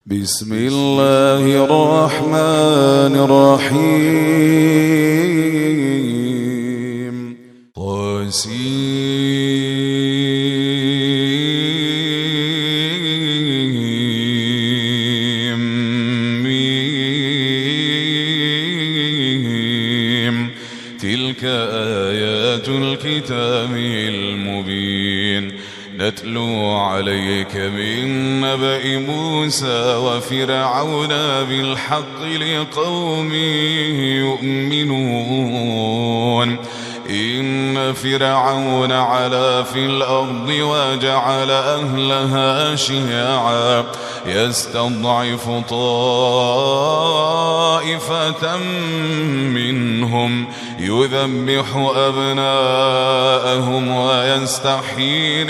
بسم الله الرحمن الرحيم. طاسيم. تلك آيات الكتاب المبين. نتلو عليك من نبأ موسى وفرعون بالحق لقوم يؤمنون. إن فرعون علا في الأرض وجعل أهلها شيعا يستضعف طائفة منهم يذبح أبناءهم ويستحيي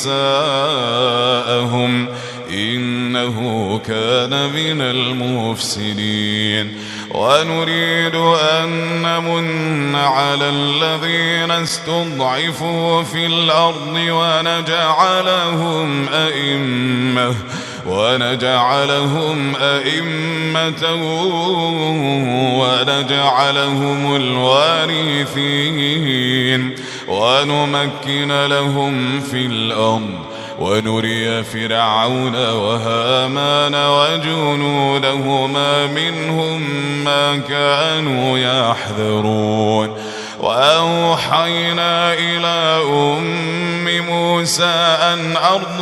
نساءهم إنه كان من المفسدين. ونريد أن نمن على الذين استضعفوا في الأرض ونجعلهم أئمة ونجعلهم الوارثين ونمكن لهم في الأرض ونري فرعون وهامان وجنودهما منهم ما كانوا يحذرون. وأوحينا إلى أم موسى أن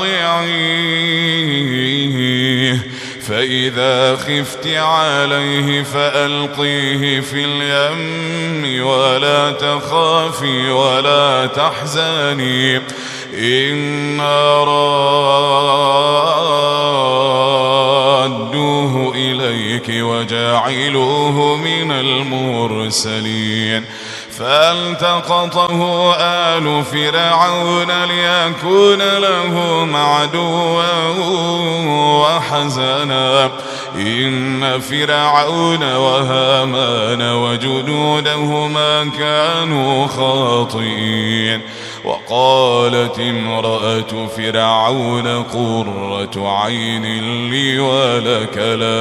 أرضعيه فإذا خفت عليه فألقيه في اليم ولا تخافي ولا تحزني إنا رادوه إليك وجاعلوه من المرسلين. فالتقطه آل فرعون ليكون لهم عدوا وحزنا إن فرعون وهامان وجنودهما كانوا خاطئين. وقالت امرأة فرعون قرة عين لي ولك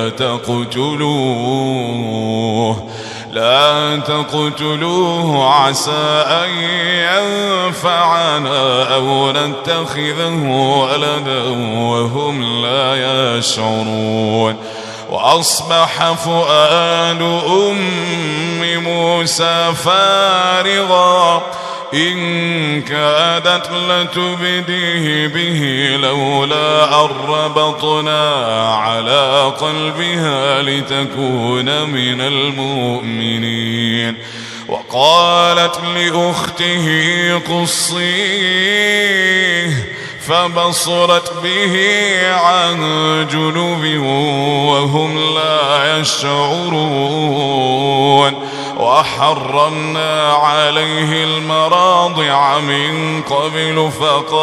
لا تقتلوه عسى أن ينفعنا أو نتخذه ولدا وهم لا يشعرون. وأصبح فؤاد أم موسى فارغا إن كادت لتبديه به لولا أن ربطنا على قلبها لتكون من المؤمنين. وقالت لأخته قصيه فبصرت به عن جنب وهم لا يشعرون. وحرمنا عليه المراضع من قبل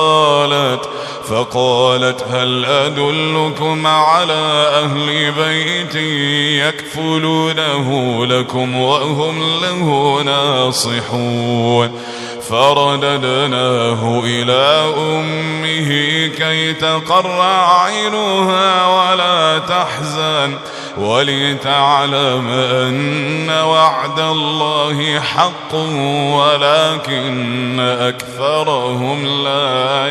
فقالت هل أدلكم على أهل بيت يكفلونه لكم وهم له ناصحون. فرددناه إلى أمه كي تقر عينها ولا تحزن ولتعلم أن وعد الله حق ولكن أكثرهم لا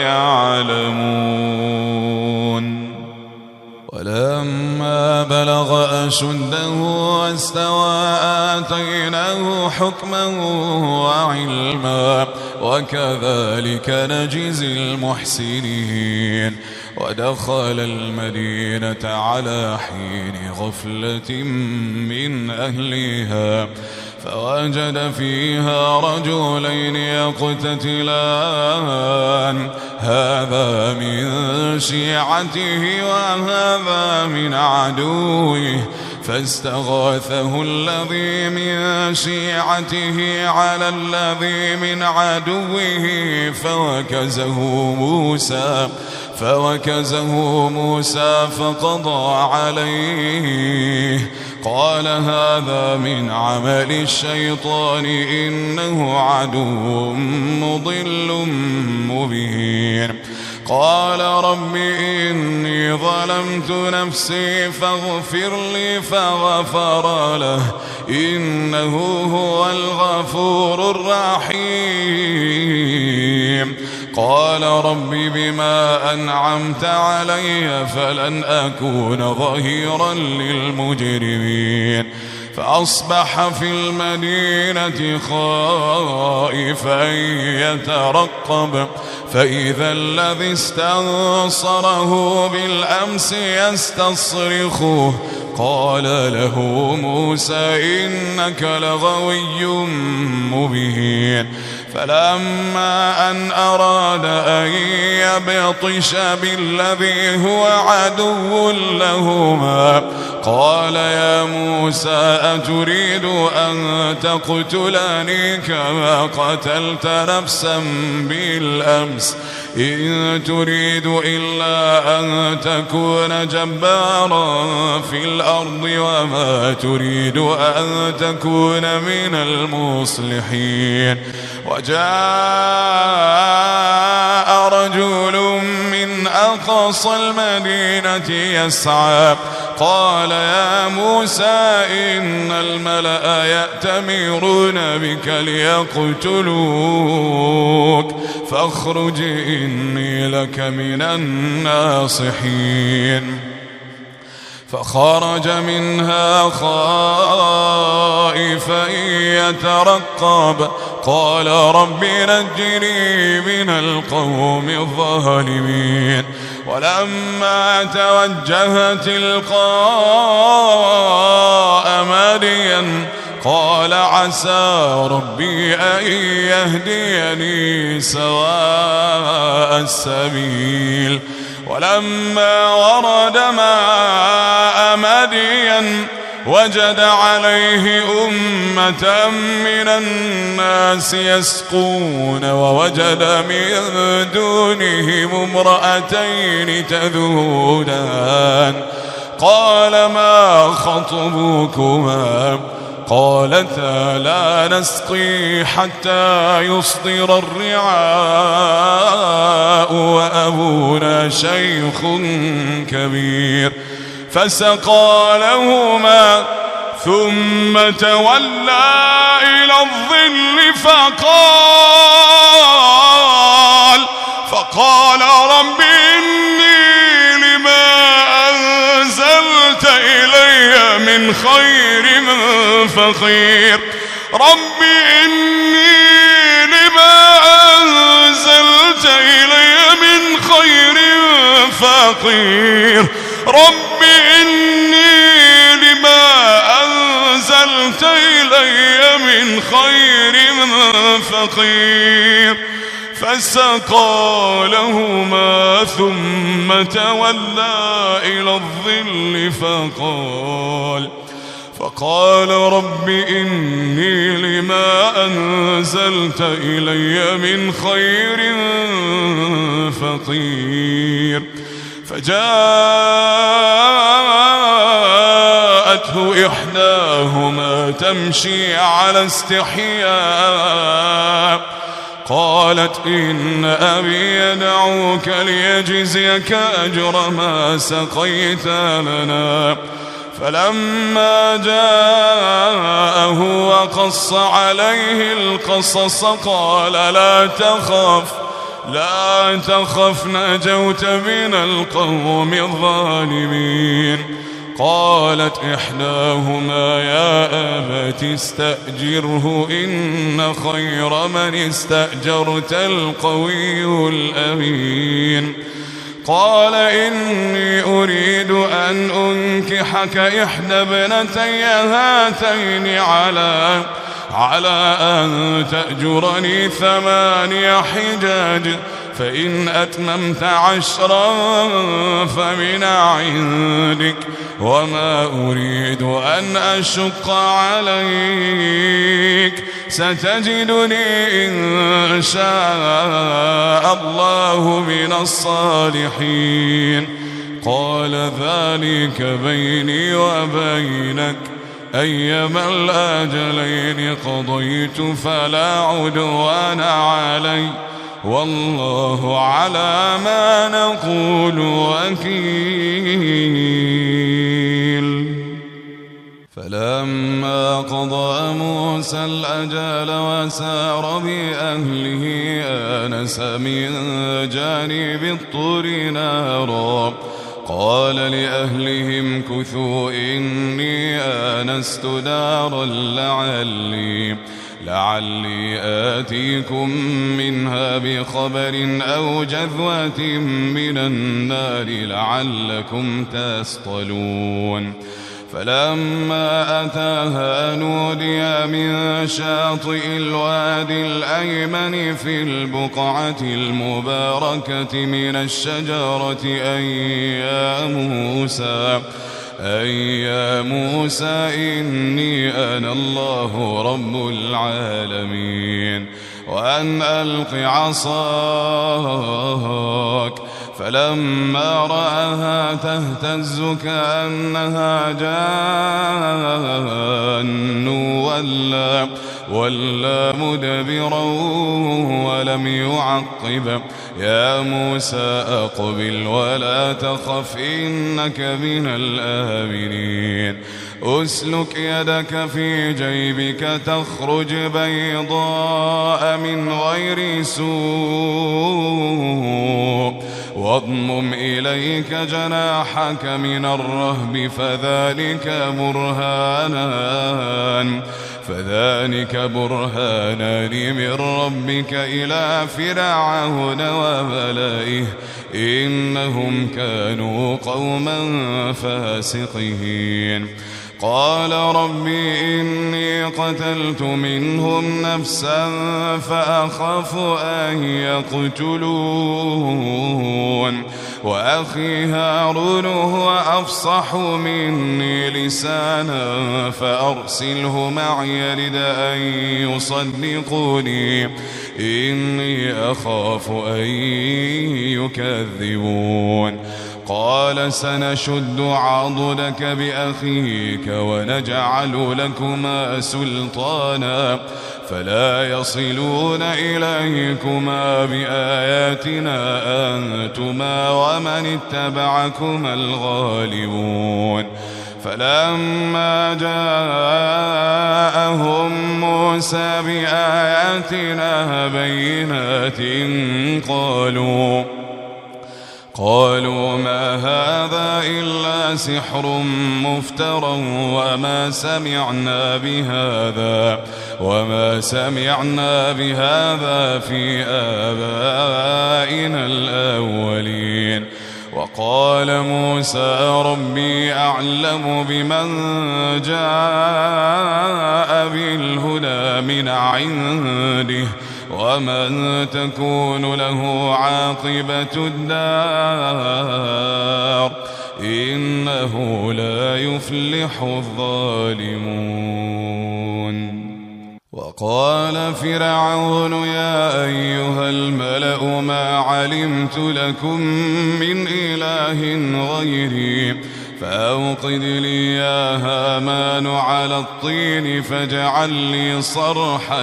يعلمون. ولما بلغ أشده واستوى آتيناه حكما وعلما وكذلك نجزي المحسنين. ودخل المدينة على حين غفلة من أهلها فوجد فيها رجلين يقتتلان هذا من شيعته وهذا من عدوه فاستغاثه الذي من شيعته على الذي من عدوه فوكزه موسى فقضى عليه قال هذا من عمل الشيطان إنه عدو مضل مبين. قال رب إني ظلمت نفسي فاغفر لي فغفر له إنه هو الغفور الرحيم قال رب بما أنعمت علي فلن أكون ظهيرا للمجرمين فأصبح في المدينة خائفا يترقب فإذا الذي استنصره بالأمس يستصرخه قال له موسى إنك لغوي مبين فلما أن أراد أن يبطش بالذي هو عدو لهما قال يا موسى أتريد أن تقتلني كما قتلت نفسا بالأمس إن تريد إلا أن تكون جبارا في الأرض وما تريد أن تكون من المصلحين وجاء رجل من أقصى المدينة يسعى قال يا موسى إن الملأ يأتمرون بك ليقتلوك فاخرج إني لك من الناصحين فخرج منها خائفا يترقب قال رب نجني من القوم الظالمين ولما توجه تلقاء مدين قال عسى ربي أن يهديني سواء السبيل ولما ورد ماء مدين وجد عليه أمة من الناس يسقون ووجد من دونهم امرأتين تذودان قال ما خطبكما قالتا لا نسقي حتى يصدر الرعاء وأبونا شيخ كبير فسقى لهما ثم تولى إلى الظل فقال رب إني لما أنزلت إلي من خير فقير رب إني لما أنزلت إلي من خير فقير رب إني لما أنزلت إلي من خير فقير فسقى لهما ثم تولى إلى الظل فقال رب إني لما أنزلت إلي من خير فقير فجاءته إحداهما تمشي على استحياء قالت إن أبي يدعوك ليجزيك أجر ما سقيت لنا فلما جاءه وقص عليه القصص قال لا تخف نجوت من القوم الظالمين قالت إحداهما يا أبت استأجره إن خير من استأجرت القوي الأمين قال إني أريد أن أنكحك إحدى ابنتي هاتين على أن تأجرني 8 حجاج فإن أتممت 10 فمن عندك وما أريد أن أشق عليك ستجدني إن شاء الله من الصالحين قال ذلك بيني وبينك أيما الأجلين قضيت فلا عدوان علي والله على ما نقول وكيل. فلما قضى موسى الأجل وسار بأهله آنس من جانب الطور نارا قال لأهلهم كثوا إني آنست نارا لعلي آتيكم منها بخبر أو جذوة من النار لعلكم تصطلون. فلما أتاها نودي من شاطئ الوادي الأيمن في البقعة المباركة من الشجرة أي يا موسى إني أنا الله رب العالمين وأن ألق عصاك. فلما رآها تهتز كأنها جان ولا مدبرا ولم يعقب. يا موسى أقبل ولا تخف إنك من الآمنين. أسلك يدك في جيبك تخرج بيضاء من غير سوء واضمم إليك جناحك من الرهب فذلك برهانان من ربك إلى فرعون وملئه إنهم كانوا قوما فاسقين. قال ربي إني قتلت منهم نفسا فأخاف أن يقتلون وأخي هارون هو أفصح مني لسانا فأرسله معي يرد أن يصدقوني إني أخاف أن يكذبون. قال سنشد عضدك بأخيك ونجعل لكما سلطانا فلا يصلون إليكما بآياتنا أنتما ومن اتبعكما الغالبون. فلما جاءهم موسى بآياتنا بينات قالوا ما هذا إلا سحر مفترى وما سمعنا بهذا في آبائنا الأولين. وقال موسى ربي أعلم بمن جاء بالهدى من عنده ومن تكون له عاقبة الدار إنه لا يفلح الظالمون. وقال فرعون يا أيها الملأ ما علمت لكم من إله غيري فأوقد لي يا هامان على الطين فاجعل لي صرحا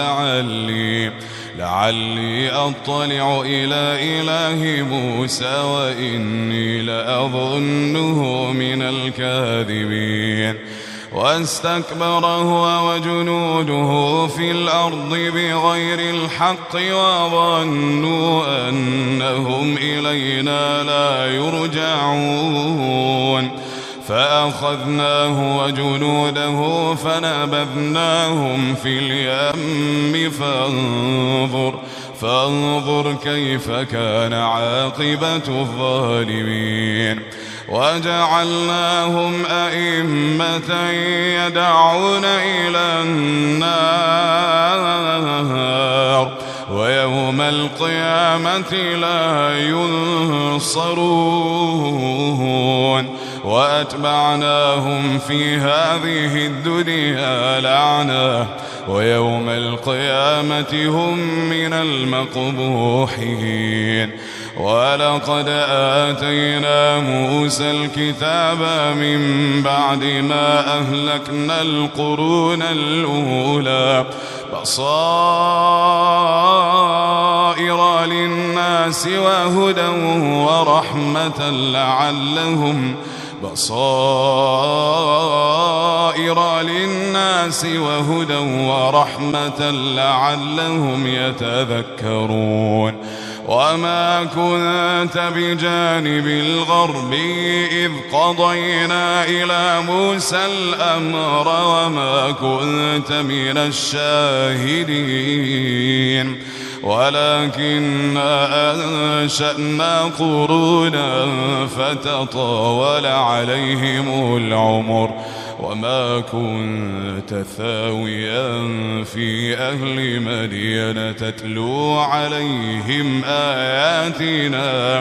لعلي أطلع إلى إله موسى وإني لأظنه من الكاذبين. واستكبر هو وجنوده في الأرض بغير الحق وظنوا أنهم إلينا لا يرجعون فأخذناه وجنوده فنبذناهم في اليم فانظر كيف كان عاقبة الظالمين. وجعلناهم أئمة يدعون إلى النار ويوم القيامة لا ينصرون. وأتبعناهم في هذه الدنيا لعنة ويوم القيامة هم من المقبوحين. ولقد آتينا موسى الكتاب من بعد ما أهلكنا القرون الأولى بصائر للناس وهدى ورحمة لعلهم يتذكرون وما كنت بجانب الغرب إذ قضينا إلى موسى الأمر وما كنت من الشاهدين ولكننا أنشأنا قرونا فتطاول عليهم العمر وما كنت ثاويا في أهل مدين تتلو عليهم آياتنا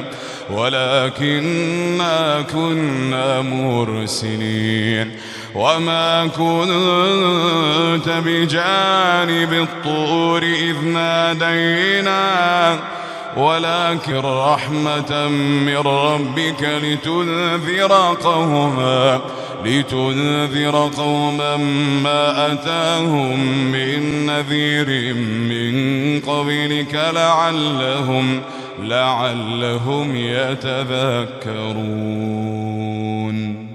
ولكننا كنا مرسلين وما كنت بجانب الطور إذ نادينا ولكن رحمة من ربك لتنذر قوما ما أتاهم من نذير من قبلك لعلهم يتذكرون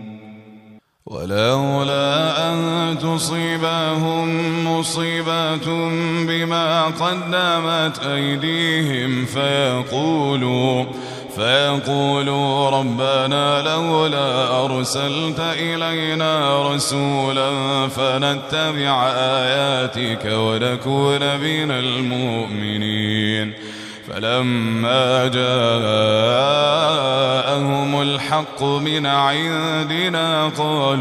ولولا أن تصيبهم مصيبة بما قدمت أيديهم فيقولوا ربنا لولا أرسلت إلينا رسولا فنتبع آياتك ونكون من المؤمنين فلما جاءهم الحق من عندنا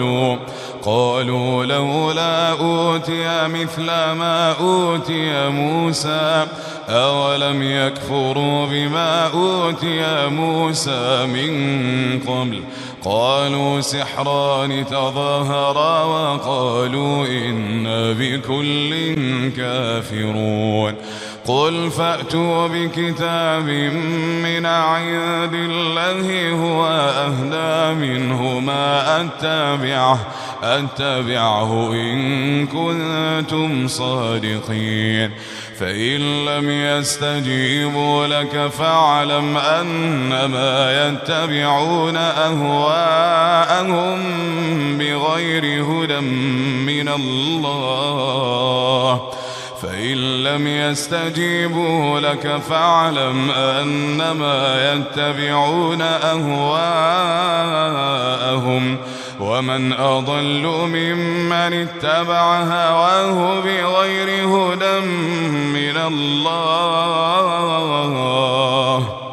قالوا لولا أوتي مثل ما أوتي موسى أولم يكفروا بما أوتي موسى من قبل قالوا سحران تظاهرا وقالوا إنا بكل كافرون قل فأتوا بكتاب من عند الله هو أهدى منهما أتبعه إن كنتم صادقين فإن لم يستجيبوا لك فاعلم أنما يتبعون أهواءهم بغير هدى من الله فإن لم يستجيبوا لك فاعلم أنما يتبعون أهواءهم ومن أضل ممن اتبع هواه بغير هدى من الله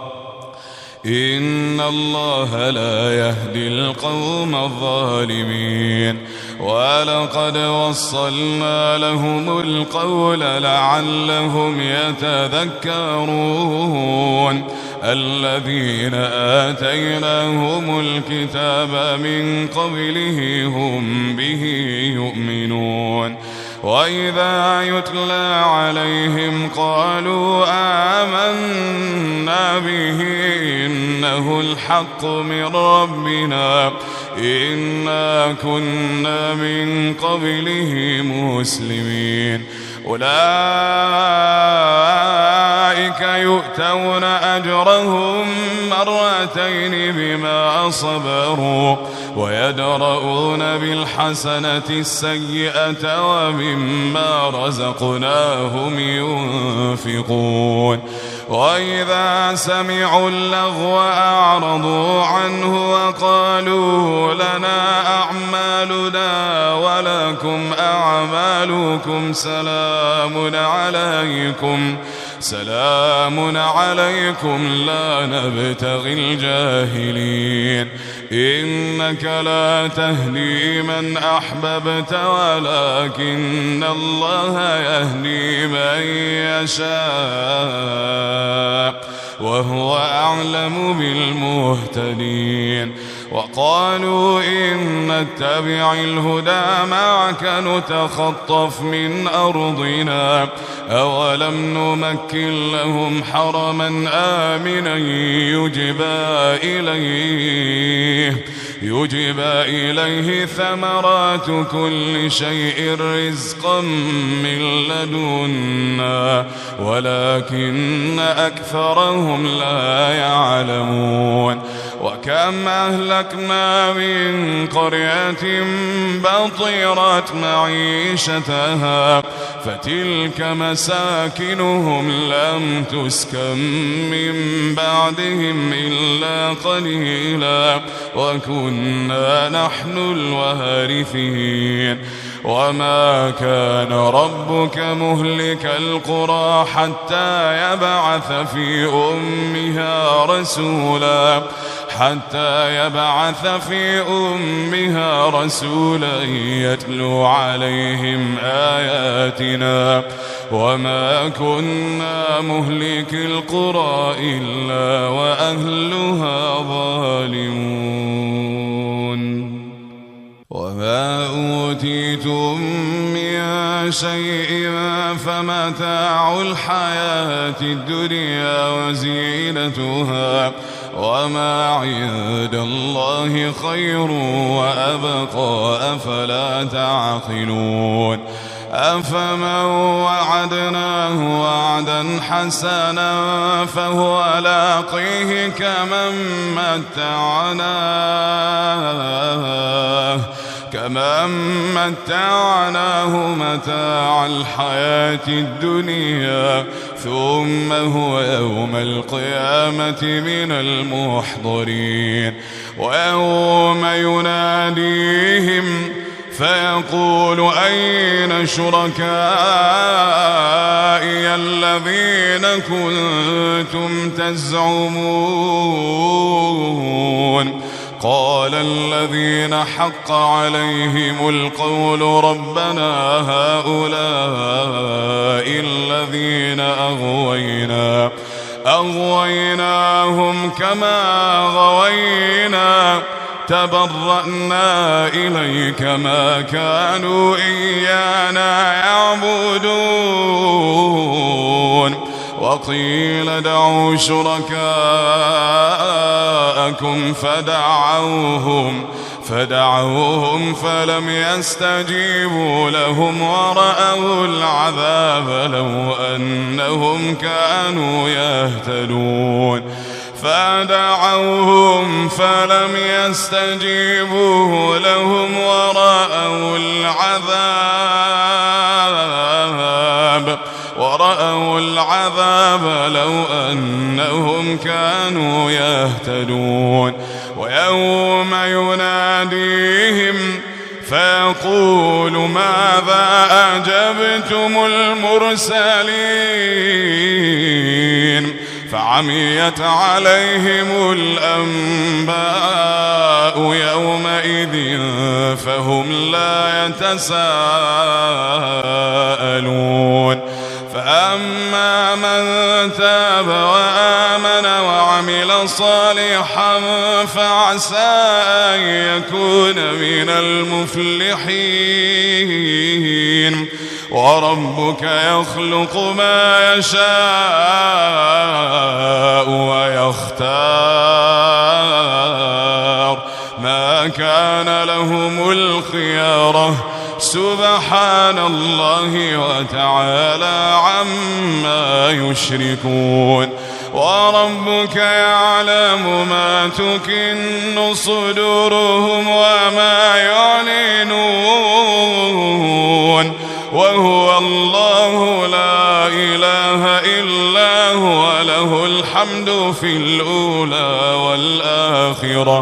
إن الله لا يهدي القوم الظالمين ولقد وصلنا لهم القول لعلهم يتذكرون الذين آتيناهم الكتاب من قبله هم به يؤمنون وإذا يتلى عليهم قالوا آمنا به إنه الحق من ربنا إنا كنا من قبله مسلمين أولئك يؤتون أجرهم مرتين بما صبروا ويدرؤون بالحسنة السيئة ومما رزقناهم ينفقون وإذا سمعوا اللغو أعرضوا عنه وقالوا لنا أعمالنا ولكم أعمالكم سلام عليكم لا نبتغي الجاهلين إنك لا تهدي من أحببت ولكن الله يهدي من يشاء وهو أعلم بالمهتدين وقالوا إن نتبع الهدى معك نتخطف من أرضنا أولم نمكن لهم حرما آمنا يجبى إليه ثمرات كل شيء رزقا من لدنا ولكن أكثرهم لا يعلمون وكم أهلكنا من قرية بطرت معيشتها فتلك مساكنهم لم تسكن من بعدهم إلا قليلا وكنا نحن الوارثين وما كان ربك مهلك القرى حتى يبعث في أمها رسولا يتلو عليهم آياتنا وما كنا مهلك القرى إلا وأهلها ظالمون وما أوتيتم من شيء فمتاع الحياة الدنيا وزينتها وما عند الله خير وأبقى أفلا تعقلون أفمن وعدناه وعدا حسنا فهو لاقيه كمن متعناه متاع الحياة الدنيا ثم هو يوم القيامة من المحضرين ويوم يناديهم فيقول أين شركائي الذين كنتم تزعمون قال الذين حق عليهم القول ربنا هؤلاء الذين أغويناهم كما غوينا تبرأنا إليك ما كانوا إيانا يعبدون وقيل ادعوا شركاءكم فدعوهم فلم يستجيبوا لهم ورأوا العذاب لو أنهم كانوا يهتدون فدعوهم فلم يستجيبوا لهم ورأوا العذاب لو أنهم كانوا يهتدون ويوم يناديهم فيقول ماذا أجبتم المرسلين فعميت عليهم الأنباء يومئذ فهم لا يتساءلون فأما من تاب وآمن وعمل صالحا فعسى أن يكون من المفلحين وربك يخلق ما يشاء ويختار ما كان لهم الخيارة سبحان الله وتعالى عما يشركون وربك يعلم ما تكن صدورهم وما يعلنون وهو الله لا إله إلا هو له الحمد في الأولى والآخرة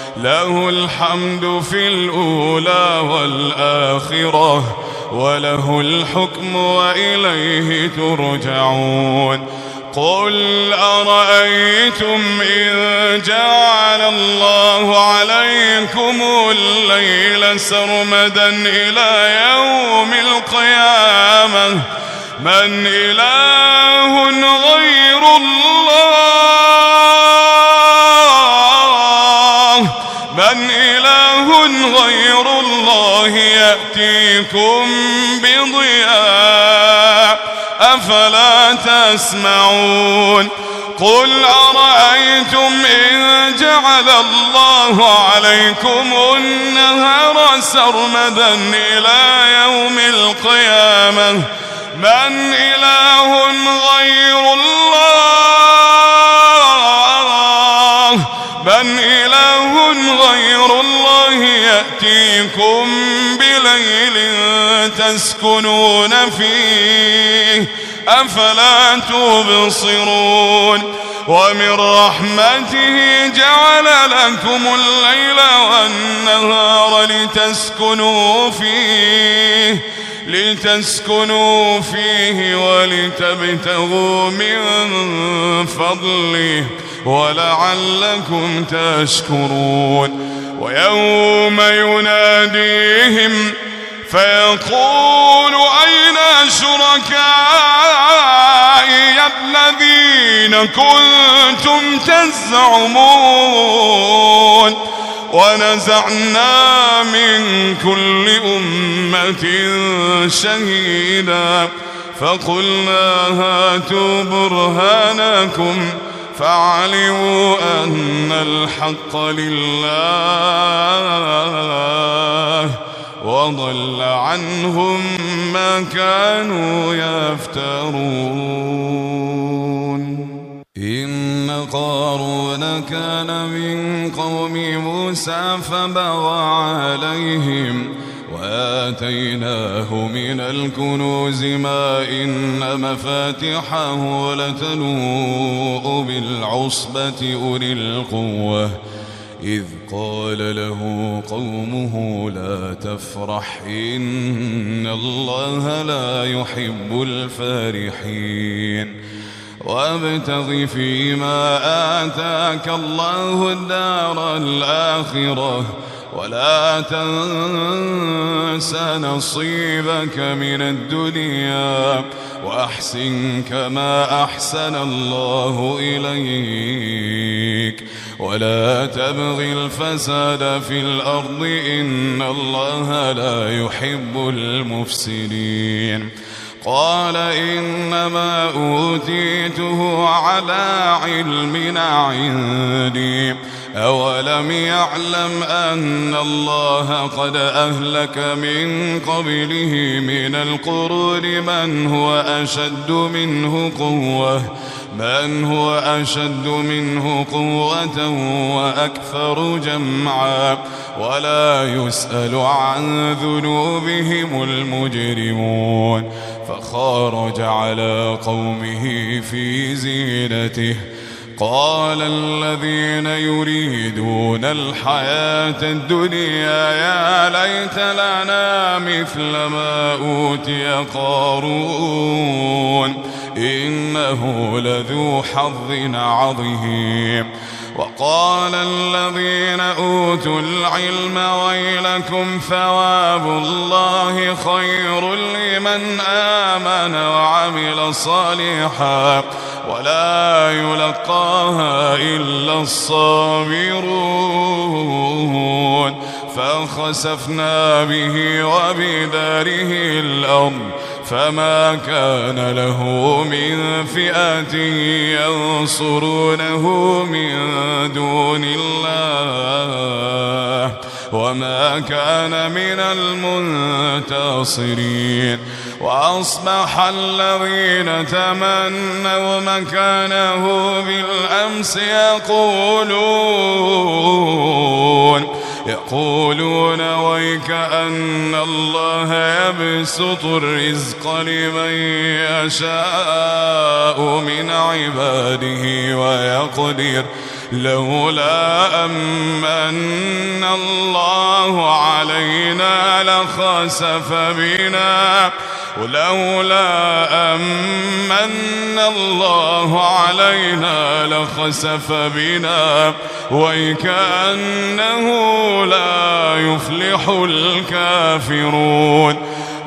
وله الحكم وإليه ترجعون قل أرأيتم إن جعل الله عليكم الليل سرمدا إلى يوم القيامة من إله غير الله غير الله يأتيكم بضياء أفلا تسمعون قل أرأيتم إن جعل الله عليكم النهار سرمدا إلى يوم القيامة من إله غير الله يأتيكم بليل تسكنون فيه أفلا تبصرون ومن رحمته جعل لكم الليل والنهار لتسكنوا فيه ولتبتغوا من فضله ولعلكم تشكرون ويوم يناديهم فيقول أين شركائي الذين كنتم تزعمون ونزعنا من كل أمة شهيدا فقلنا هاتوا برهانكم فعلموا أن الحق لله وضل عنهم ما كانوا يفترون إن قارون كان من قوم موسى فبغى عليهم وآتيناه من الكنوز ما إن مفاتحه لتنوء بالعصبة أولي القوة إذ قال له قومه لا تفرح إن الله لا يحب الفرحين وابتغ فيما آتاك الله الدار الآخرة ولا تنس نصيبك من الدنيا وأحسن كما أحسن الله إليك ولا تبغ الفساد في الأرض إن الله لا يحب المفسدين قال إنما أوتيته على علم عندي أولم يعلم أن الله قد أهلك من قبله من القرون من هو أشد منه قوة وأكثر جمعا ولا يسأل عن ذنوبهم المجرمون فخرج على قومه في زينته قال الذين يريدون الحياة الدنيا يا ليت لنا مثل ما أوتي قارون إنه لذو حظ عظيم وقال الذين أوتوا العلم ويلكم ثواب الله خير لمن آمن وعمل صالحا ولا يلقاها إلا الصابرون فخسفنا به وبداره الأرض فما كان له من فئة ينصرونه من دون الله وما كان من المنتصرين وأصبح الذين تمنوا مكانه بالأمس يقولون ويكأن الله يبسط الرزق لمن يشاء من عباده ويقدر لولا أمن الله علينا لخسف بنا وكأنه لا يفلح الكافرون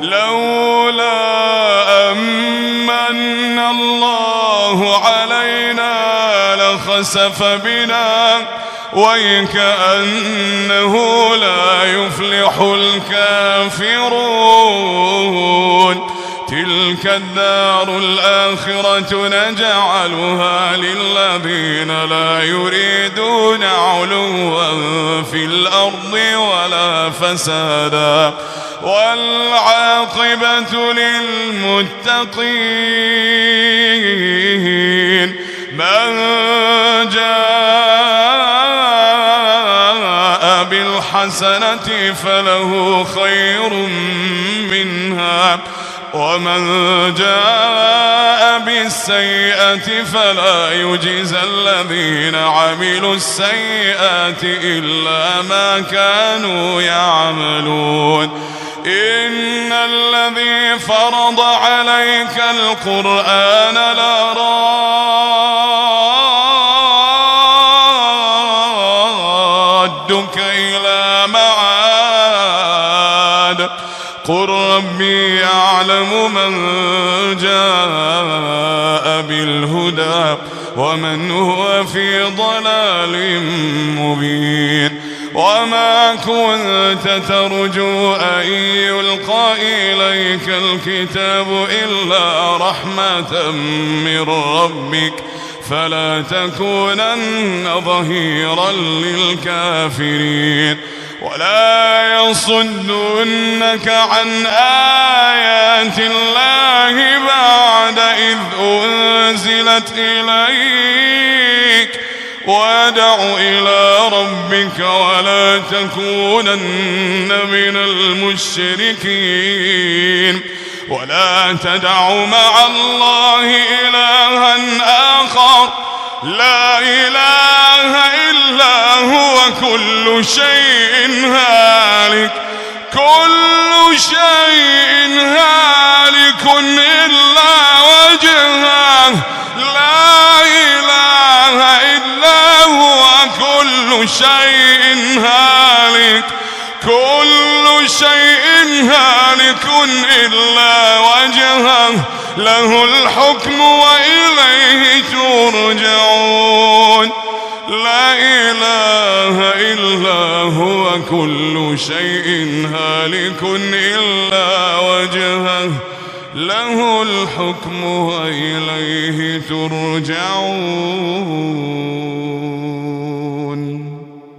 لولا أمن الله علينا لخسف بنا ويكأنه لا يفلح الكافرون. تلك الدار الآخرة نجعلها للذين لا يريدون علوا في الأرض ولا فسادا والعاقبة للمتقين. من جاء بالحسنة فله خير منها ومن جاء بالسيئة فلا يجزى الذين عملوا السيئات إلا ما كانوا يعملون. إن الذي فرض عليك القرآن لرادك إلى معاد قل ربي يعلم من جاء بالهدى ومن هو في ضلال مبين. وما كنت ترجو أن يلقى إليك الكتاب إلا رحمة من ربك فلا تكونن ظهيرا للكافرين. ولا يصدنك عن آيات الله بعد إذ أنزلت إليك وادع إلى ربك ولا تكونن من المشركين. ولا تدع مع الله إلها آخر لا إله إلا هو كل شيء هالك إلا وجهه لا إله إلا هو كل شيء هالك إلا وجهه له الحكم وإليه ترجعون. لا إله إلا هو كل شيء هالك إلا وجهه له الحكم وإليه ترجعون.